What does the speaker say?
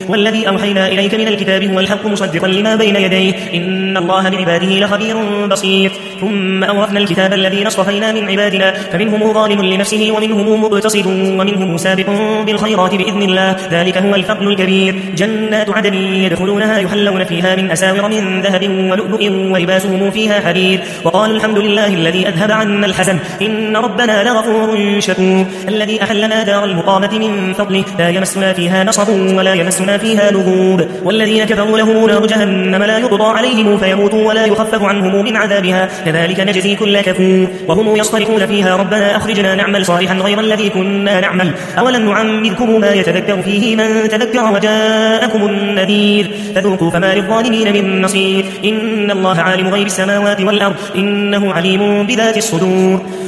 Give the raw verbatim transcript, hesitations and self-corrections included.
والذي أوحينا إليك من الكتاب هو الحق مصدقا لما بين يديه إن الله بعباده لخبير بصير ثم أورثنا الكتاب الذين اصطفينا من عبادنا فمنهم ظالم لنفسه ومنهم مقتصد ومنهم سابق بالخيرات بإذن الله ذلك هو الفضل الكبير جنات عدن يدخلونها يحلون فيها من أساور من ذهب ولؤلؤ ولباسهم فيها حرير وقالوا الحمد لله الذي أذهب عنا الحزن إن ربنا لغفور شكور الذي أحلنا دار المقامة من فضله لا يمسنا فيها نصب ولا يمسنا فيها لغوب والذين كفروا لهم نار جهنم لا يقضى عليهم فيموتوا ولا يخفف عنهم من عذابها كذلك نجزي كل كفور وهم يصطرخون فيها ربنا أخرجنا نعمل صالحا غير الذي كنا نعمل أولم نعمركم ما يتذكر فيه من تذكر وجاءكم النذير فذوقوا فما للظالمين من نصير إن الله عالم غيب السماوات والأرض إنه عليم بذات الصدور